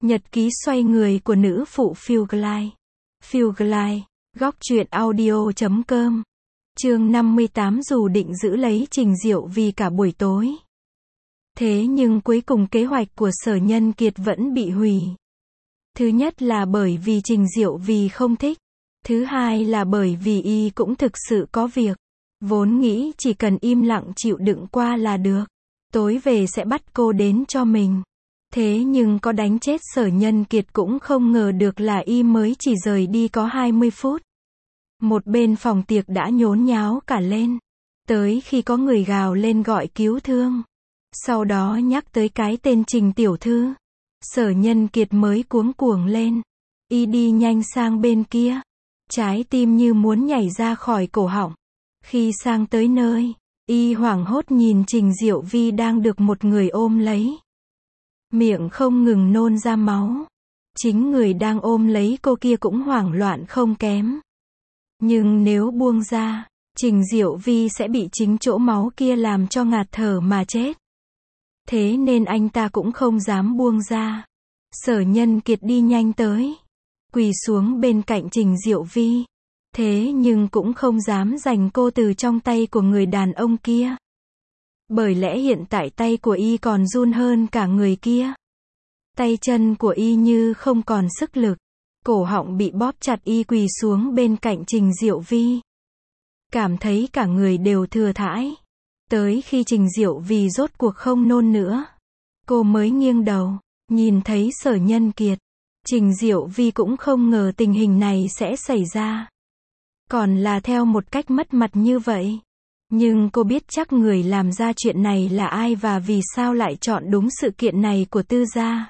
Nhật ký xoay người của nữ phụ Phiêu Glide. Phiêu Glide, góc truyện audio.com. Chương 58. Dù định giữ lấy Trình Diệu Vi cả buổi tối, thế nhưng cuối cùng kế hoạch của Sở Nhân Kiệt vẫn bị hủy. Thứ nhất là bởi vì Trình Diệu Vi không thích. Thứ hai là bởi vì y cũng thực sự có việc. Vốn nghĩ chỉ cần im lặng chịu đựng qua là được. Tối về sẽ bắt cô đến cho mình. Thế nhưng có đánh chết Sở Nhân Kiệt cũng không ngờ được là y mới chỉ rời đi có 20 phút. Một bên phòng tiệc đã nhốn nháo cả lên. Tới khi có người gào lên gọi cứu thương. Sau đó nhắc tới cái tên Trình tiểu thư. Sở Nhân Kiệt mới cuống cuồng lên. Y đi nhanh sang bên kia. Trái tim như muốn nhảy ra khỏi cổ họng. Khi sang tới nơi, y hoảng hốt nhìn Trình Diệu Vi đang được một người ôm lấy. Miệng không ngừng nôn ra máu. Chính người đang ôm lấy cô kia cũng hoảng loạn không kém. Nhưng nếu buông ra, Trình Diệu Vi sẽ bị chính chỗ máu kia làm cho ngạt thở mà chết. Thế nên anh ta cũng không dám buông ra. Sở Nhân Kiệt đi nhanh tới, quỳ xuống bên cạnh Trình Diệu Vi. Thế nhưng cũng không dám giành cô từ trong tay của người đàn ông kia. Bởi lẽ hiện tại tay của y còn run hơn cả người kia. Tay chân của y như không còn sức lực. Cổ họng bị bóp chặt, y quỳ xuống bên cạnh Trình Diệu Vi. Cảm thấy cả người đều thừa thãi. Tới khi Trình Diệu Vi rốt cuộc không nôn nữa, cô mới nghiêng đầu, nhìn thấy Sở Nhân Kiệt. Trình Diệu Vi cũng không ngờ tình hình này sẽ xảy ra. Còn là theo một cách mất mặt như vậy. Nhưng cô biết chắc người làm ra chuyện này là ai và vì sao lại chọn đúng sự kiện này của Tư gia.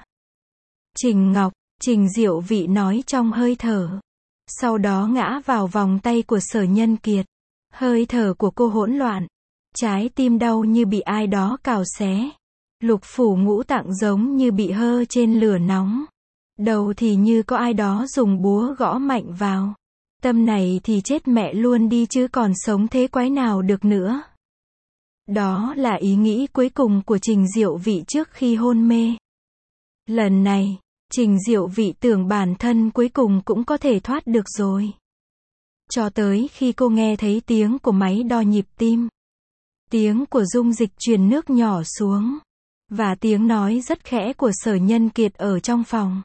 Trình Ngọc, Trình Diệu Vi nói trong hơi thở. Sau đó ngã vào vòng tay của Sở Nhân Kiệt. Hơi thở của cô hỗn loạn. Trái tim đau như bị ai đó cào xé. Lục phủ ngũ tạng giống như bị hơ trên lửa nóng. Đầu thì như có ai đó dùng búa gõ mạnh vào. Tâm này thì chết mẹ luôn đi chứ còn sống thế quái nào được nữa. Đó là ý nghĩ cuối cùng của Trình Diệu Vi trước khi hôn mê. Lần này, Trình Diệu Vi tưởng bản thân cuối cùng cũng có thể thoát được rồi. Cho tới khi cô nghe thấy tiếng của máy đo nhịp tim. Tiếng của dung dịch truyền nước nhỏ xuống. Và tiếng nói rất khẽ của Sở Nhân Kiệt ở trong phòng.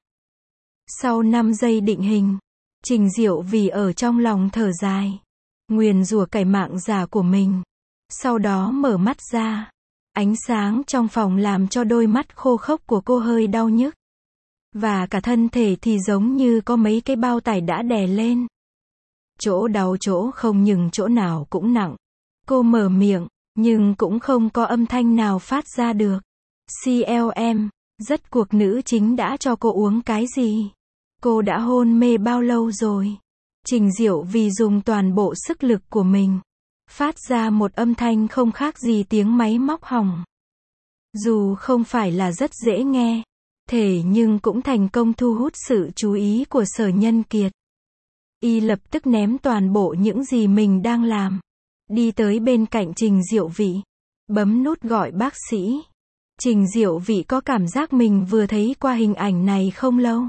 Sau 5 giây định hình, Trình Diệu Vi ở trong lòng thở dài. Nguyền rủa cải mạng giả của mình. Sau đó mở mắt ra. Ánh sáng trong phòng làm cho đôi mắt khô khốc của cô hơi đau nhức. Và cả thân thể thì giống như có mấy cái bao tải đã đè lên. Chỗ đau chỗ không nhưng chỗ nào cũng nặng. Cô mở miệng, nhưng cũng không có âm thanh nào phát ra được. CLM, rốt cuộc nữ chính đã cho cô uống cái gì? Cô đã hôn mê bao lâu rồi? Trình Diệu Vi dùng toàn bộ sức lực của mình. Phát ra một âm thanh không khác gì tiếng máy móc hỏng. Dù không phải là rất dễ nghe. Thế nhưng cũng thành công thu hút sự chú ý của Sở Nhân Kiệt. Y lập tức ném toàn bộ những gì mình đang làm. Đi tới bên cạnh Trình Diệu Vi. Bấm nút gọi bác sĩ. Trình Diệu Vi có cảm giác mình vừa thấy qua hình ảnh này không lâu.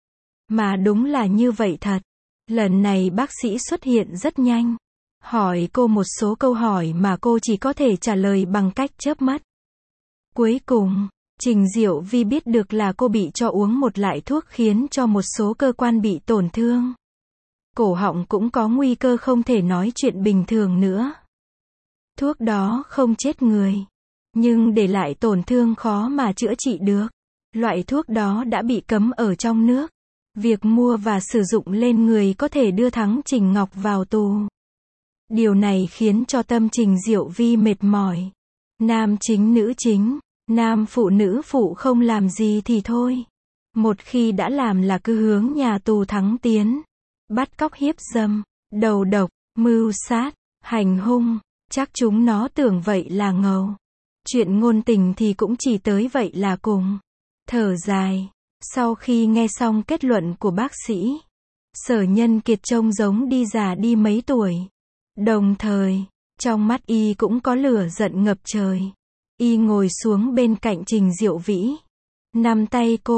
Mà đúng là như vậy thật. Lần này bác sĩ xuất hiện rất nhanh. Hỏi cô một số câu hỏi mà cô chỉ có thể trả lời bằng cách chớp mắt. Cuối cùng, Trình Diệu Vi biết được là cô bị cho uống một loại thuốc khiến cho một số cơ quan bị tổn thương. Cổ họng cũng có nguy cơ không thể nói chuyện bình thường nữa. Thuốc đó không chết người, nhưng để lại tổn thương khó mà chữa trị được. Loại thuốc đó đã bị cấm ở trong nước. Việc mua và sử dụng lên người có thể đưa thắng Trình Ngọc vào tù. Điều này khiến cho tâm Trình Diệu Vi mệt mỏi. Nam chính nữ chính, nam phụ nữ phụ không làm gì thì thôi. Một khi đã làm là cứ hướng nhà tù thắng tiến. Bắt cóc hiếp dâm, đầu độc, mưu sát, hành hung. Chắc chúng nó tưởng vậy là ngầu. Chuyện ngôn tình thì cũng chỉ tới vậy là cùng. Thở dài. Sau khi nghe xong kết luận của bác sĩ, Sở Nhân Kiệt trông giống đi già đi mấy tuổi. Đồng thời, trong mắt y cũng có lửa giận ngập trời. Y ngồi xuống bên cạnh Trình Diệu Vi. Nắm tay cô,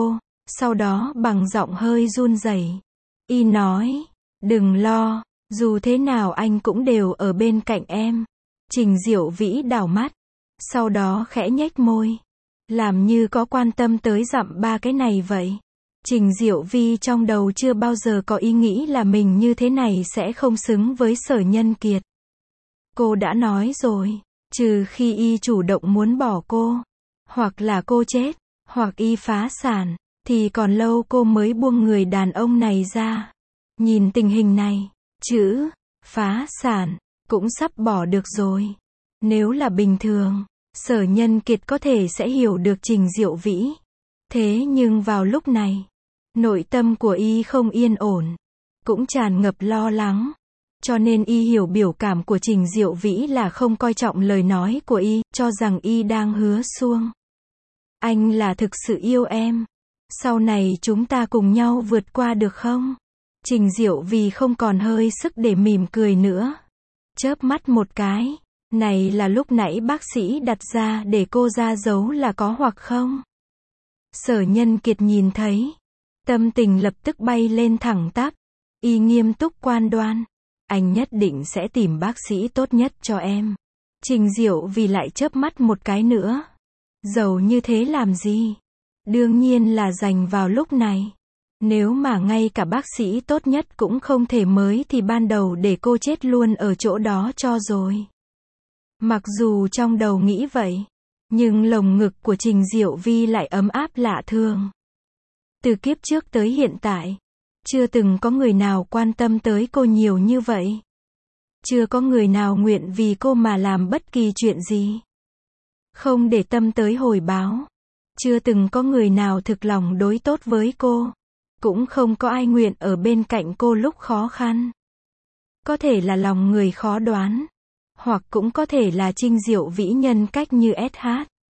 Sau đó bằng giọng hơi run rẩy, y nói, đừng lo, dù thế nào anh cũng đều ở bên cạnh em. Trình Diệu Vĩ đảo mắt, sau đó khẽ nhếch môi, làm như có quan tâm tới dặm ba cái này vậy. Trình Diệu Vi trong đầu chưa bao giờ có ý nghĩ là mình như thế này sẽ không xứng với Sở Nhân Kiệt. Cô đã nói rồi, trừ khi y chủ động muốn bỏ cô, hoặc là cô chết, hoặc y phá sản, thì còn lâu cô mới buông người đàn ông này ra. Nhìn tình hình này, chữ phá sản cũng sắp bỏ được rồi. Nếu là bình thường, Sở Nhân Kiệt có thể sẽ hiểu được Trình Diệu Vĩ. Thế nhưng vào lúc này, nội tâm của y không yên ổn, cũng tràn ngập lo lắng. Cho nên y hiểu biểu cảm của Trình Diệu Vĩ là không coi trọng lời nói của y, cho rằng y đang hứa suông. Anh là thực sự yêu em. Sau này chúng ta cùng nhau vượt qua được không? Trình Diệu vì không còn hơi sức để mỉm cười nữa. Chớp mắt một cái. Này là lúc nãy bác sĩ đặt ra để cô ra dấu là có hoặc không? Sở Nhân Kiệt nhìn thấy. Tâm tình lập tức bay lên thẳng tắp. Y nghiêm túc quan đoan. Anh nhất định sẽ tìm bác sĩ tốt nhất cho em. Trình Diệu vì lại chớp mắt một cái nữa. Giàu như thế làm gì? Đương nhiên là dành vào lúc này. Nếu mà ngay cả bác sĩ tốt nhất cũng không thể mới thì ban đầu để cô chết luôn ở chỗ đó cho rồi. Mặc dù trong đầu nghĩ vậy, nhưng lồng ngực của Trình Diệu Vi lại ấm áp lạ thường. Từ kiếp trước tới hiện tại, chưa từng có người nào quan tâm tới cô nhiều như vậy. Chưa có người nào nguyện vì cô mà làm bất kỳ chuyện gì. Không để tâm tới hồi báo. Chưa từng có người nào thực lòng đối tốt với cô. Cũng không có ai nguyện ở bên cạnh cô lúc khó khăn. Có thể là lòng người khó đoán. Hoặc cũng có thể là Trình Diệu Vĩ nhân cách như SH.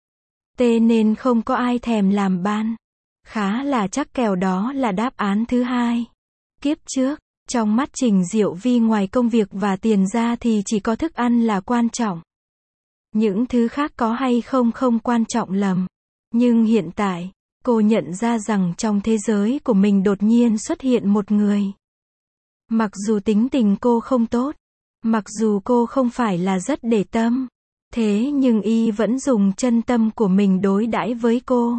T nên không có ai thèm làm ban. Khá là chắc kèo đó là đáp án thứ hai. Kiếp trước, trong mắt Trình Diệu Vi ngoài công việc và tiền ra thì chỉ có thức ăn là quan trọng. Những thứ khác có hay không không quan trọng lắm. Nhưng hiện tại, cô nhận ra rằng trong thế giới của mình đột nhiên xuất hiện một người. Mặc dù tính tình cô không tốt, mặc dù cô không phải là rất để tâm, thế nhưng y vẫn dùng chân tâm của mình đối đãi với cô.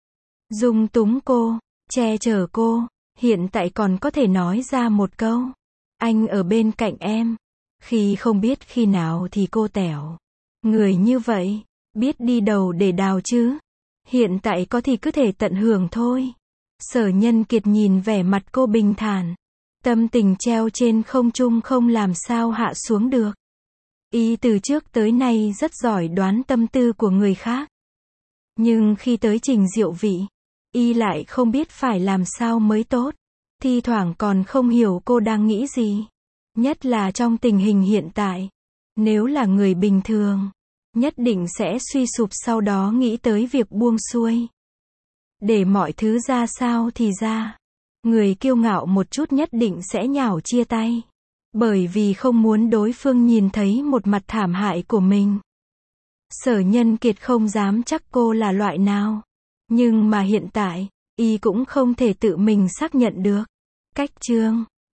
Dung túng cô, che chở cô, hiện tại còn có thể nói ra một câu. Anh ở bên cạnh em. Khi không biết khi nào thì cô tẻo. Người như vậy, biết đi đầu để đào chứ. Hiện tại có thì cứ thể tận hưởng thôi. Sở Nhân Kiệt nhìn vẻ mặt cô bình thản. Tâm tình treo trên không trung không làm sao hạ xuống được. Y từ trước tới nay rất giỏi đoán tâm tư của người khác. Nhưng khi tới Trình Diệu Vĩ, y lại không biết phải làm sao mới tốt. Thi thoảng còn không hiểu cô đang nghĩ gì. Nhất là trong tình hình hiện tại. Nếu là người bình thường, nhất định sẽ suy sụp sau đó nghĩ tới việc buông xuôi. Để mọi thứ ra sao thì ra. Người kiêu ngạo một chút nhất định sẽ nhảo chia tay. Bởi vì không muốn đối phương nhìn thấy một mặt thảm hại của mình. Sở Nhân Kiệt không dám chắc cô là loại nào. Nhưng mà hiện tại, y cũng không thể tự mình xác nhận được. Cách chương